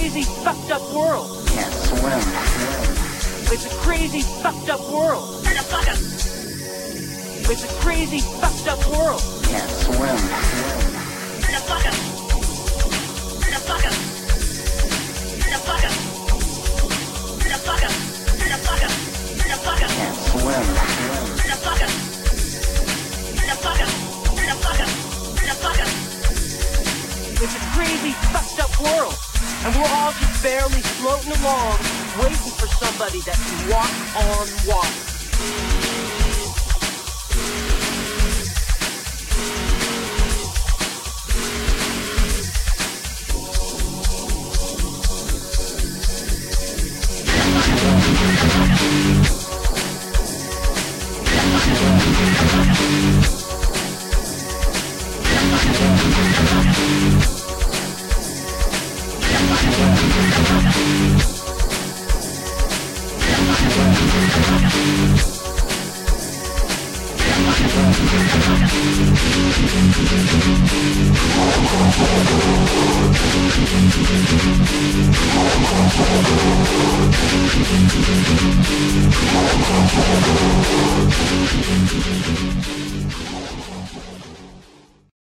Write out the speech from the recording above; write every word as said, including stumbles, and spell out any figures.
crazy, fucked up world. Can't swim. It's a crazy, fucked up world. It's a crazy, fucked up world. Can't swim. Can't swim. It's a crazy, fucked up world. And we're all just barely floating along, waiting for somebody that can walk on water. Thank you.